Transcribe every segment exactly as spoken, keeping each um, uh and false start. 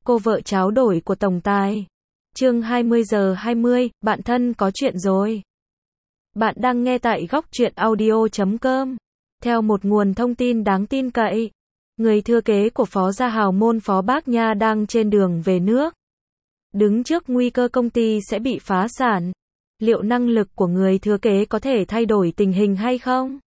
cô vợ tráo đổi của tổng tài. Chương hai mươi giờ hai mươi, bạn thân có chuyện rồi. Bạn đang nghe tại góc truyện audio chấm com. Theo một nguồn thông tin đáng tin cậy, người thừa kế của Phó gia hào môn Phó Bác Nha đang trên đường về nước. Đứng trước nguy cơ công ty sẽ bị phá sản. Liệu năng lực của người thừa kế có thể thay đổi tình hình hay không?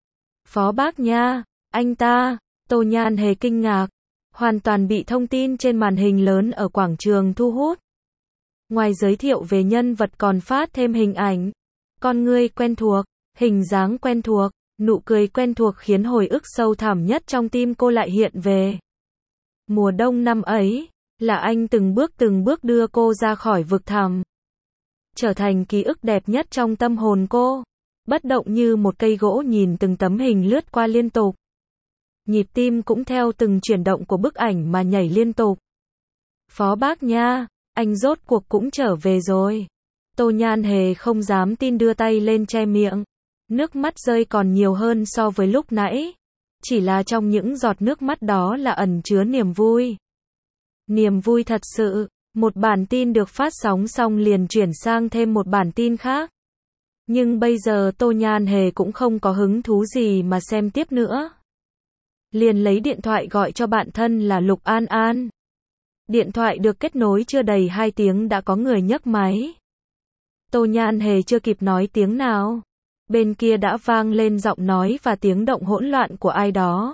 Phó Bác Nha, anh ta, Tô Nhan hề kinh ngạc, hoàn toàn bị thông tin trên màn hình lớn ở quảng trường thu hút. Ngoài giới thiệu về nhân vật còn phát thêm hình ảnh, con người quen thuộc, hình dáng quen thuộc, nụ cười quen thuộc khiến hồi ức sâu thẳm nhất trong tim cô lại hiện về. Mùa đông năm ấy, là anh từng bước từng bước đưa cô ra khỏi vực thẳm, trở thành ký ức đẹp nhất trong tâm hồn cô, bất động như một cây gỗ nhìn từng tấm hình lướt qua liên tục. Nhịp tim cũng theo từng chuyển động của bức ảnh mà nhảy liên tục. Phó Bác Nha, anh rốt cuộc cũng trở về rồi. Tô Nhan hề không dám tin đưa tay lên che miệng. Nước mắt rơi còn nhiều hơn so với lúc nãy. Chỉ là trong những giọt nước mắt đó là ẩn chứa niềm vui. Niềm vui thật sự. Một bản tin được phát sóng xong liền chuyển sang thêm một bản tin khác. Nhưng bây giờ Tô Nhan hề cũng không có hứng thú gì mà xem tiếp nữa. Liền lấy điện thoại gọi cho bạn thân là Lục An An. Điện thoại được kết nối chưa đầy hai tiếng đã có người nhấc máy. Tô Nhan hề chưa kịp nói tiếng nào, bên kia đã vang lên giọng nói và tiếng động hỗn loạn của ai đó.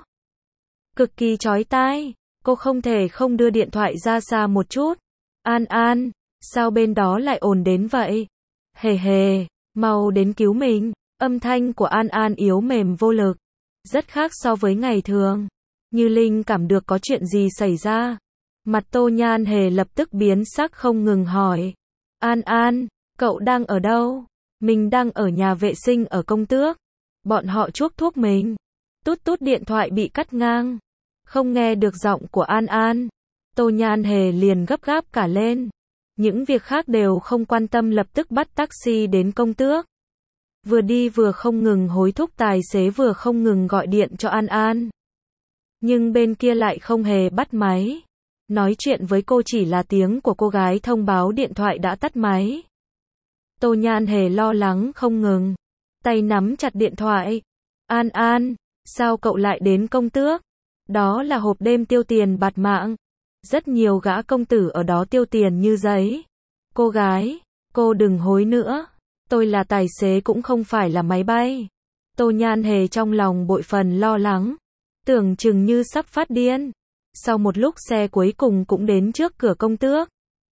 Cực kỳ chói tai, cô không thể không đưa điện thoại ra xa một chút. An An, sao bên đó lại ồn đến vậy? Hề hề, mau đến cứu mình. Âm thanh của An An yếu mềm vô lực, rất khác so với ngày thường. Như linh cảm được có chuyện gì xảy ra. Mặt Tô Nhan hề lập tức biến sắc không ngừng hỏi. An An, cậu đang ở đâu? Mình đang ở nhà vệ sinh ở Công Tước. Bọn họ chuốc thuốc mình. Tút tút điện thoại bị cắt ngang. Không nghe được giọng của An An. Tô Nhan hề liền gấp gáp cả lên. Những việc khác đều không quan tâm, lập tức bắt taxi đến Công Tước. Vừa đi vừa không ngừng hối thúc tài xế, vừa không ngừng gọi điện cho An An. Nhưng bên kia lại không hề bắt máy. Nói chuyện với cô chỉ là tiếng của cô gái thông báo điện thoại đã tắt máy. Tô Nhan hề lo lắng không ngừng, tay nắm chặt điện thoại. An An, sao cậu lại đến Công Tước? Đó là hộp đêm tiêu tiền bạt mạng. Rất nhiều gã công tử ở đó tiêu tiền như giấy. Cô gái, cô đừng hối nữa. Tôi là tài xế cũng không phải là máy bay. Tô Nhan hề trong lòng bội phần lo lắng, tưởng chừng như sắp phát điên. Sau một lúc xe cuối cùng cũng đến trước cửa Công Tước.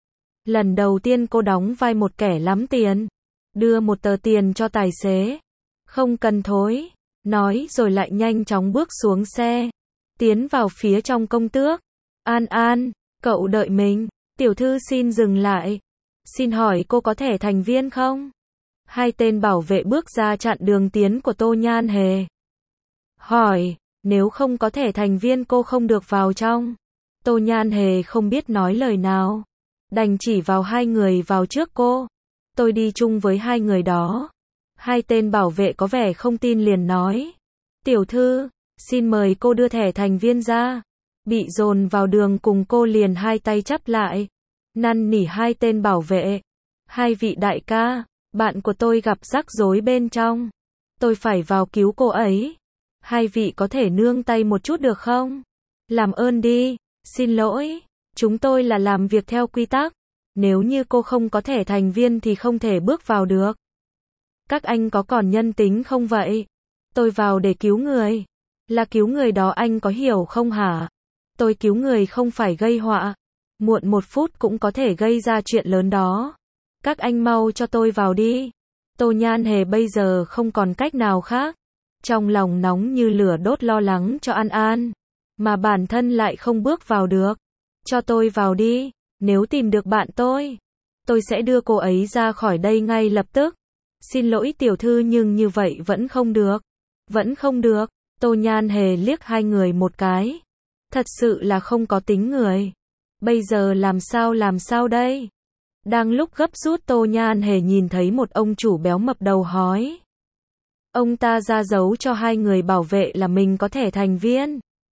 Lần đầu tiên cô đóng vai một kẻ lắm tiền. Đưa một tờ tiền cho tài xế. Không cần thối, nói rồi lại nhanh chóng bước xuống xe. Tiến vào phía trong Công Tước. An An, cậu đợi mình. Tiểu thư xin dừng lại. Xin hỏi cô có thể thành viên không? Hai tên bảo vệ bước ra chặn đường tiến của Tô Nhan hề. Hỏi, nếu không có thể thành viên cô không được vào trong. Tô Nhan hề không biết nói lời nào, đành chỉ vào hai người vào trước cô. Tôi đi chung với hai người đó. Hai tên bảo vệ có vẻ không tin liền nói. Tiểu thư, xin mời cô đưa thẻ thành viên ra. Bị dồn vào đường cùng cô liền hai tay chắp lại, năn nỉ hai tên bảo vệ. Hai vị đại ca, bạn của tôi gặp rắc rối bên trong. Tôi phải vào cứu cô ấy. Hai vị có thể nương tay một chút được không? Làm ơn đi. Xin lỗi, chúng tôi là làm việc theo quy tắc. Nếu như cô không có thẻ thành viên thì không thể bước vào được. Các anh có còn nhân tính không vậy? Tôi vào để cứu người. Là cứu người đó, anh có hiểu không hả? Tôi cứu người không phải gây họa. Muộn một phút cũng có thể gây ra chuyện lớn đó. Các anh mau cho tôi vào đi. Tô Nhan hề bây giờ không còn cách nào khác. Trong lòng nóng như lửa đốt lo lắng cho An An. Mà bản thân lại không bước vào được. Cho tôi vào đi. Nếu tìm được bạn tôi, tôi sẽ đưa cô ấy ra khỏi đây ngay lập tức. Xin lỗi tiểu thư, nhưng như vậy vẫn không được. Vẫn không được. Tô Nhan hề liếc hai người một cái. Thật sự là không có tính người. Bây giờ làm sao làm sao đây? Đang lúc gấp rút, Tô Nhan hề nhìn thấy một ông chủ béo mập đầu hói. Ông ta ra dấu cho hai người bảo vệ là mình có thể thành viên.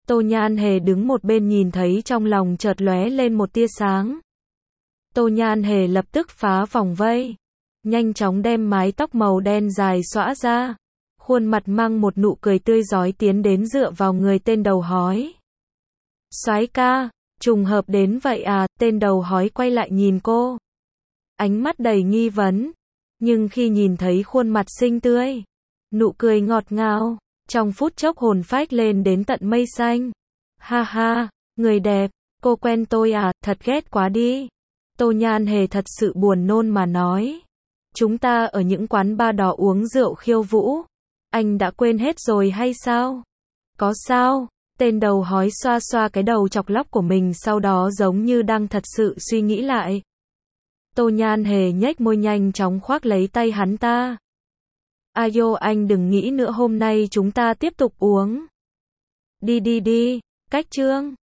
Tô Nhan Hề đứng một bên nhìn thấy trong lòng chợt lóe lên một tia sáng. Tô Nhan Hề lập tức phá vòng vây, nhanh chóng đem mái tóc màu đen dài xõa ra, khuôn mặt mang một nụ cười tươi rói tiến đến dựa vào người tên đầu hói. Soái ca, trùng hợp đến vậy à? Tên đầu hói quay lại nhìn cô, ánh mắt đầy nghi vấn, nhưng khi nhìn thấy khuôn mặt xinh tươi, nụ cười ngọt ngào, trong phút chốc hồn phách lên đến tận mây xanh. Ha ha, người đẹp, cô quen tôi à? Thật ghét quá đi. Tô Nhan Hề thật sự buồn nôn mà nói. Chúng ta ở những quán bar đó uống rượu khiêu vũ, anh đã quên hết rồi hay sao? Có sao? Tên đầu hói xoa xoa cái đầu chọc lóc của mình, sau đó giống như đang thật sự suy nghĩ lại. Tô Nhan Hề nhếch môi nhanh chóng khoác lấy tay hắn ta. Ayo, anh đừng nghĩ nữa, hôm nay chúng ta tiếp tục uống. Đi đi đi, cách trương.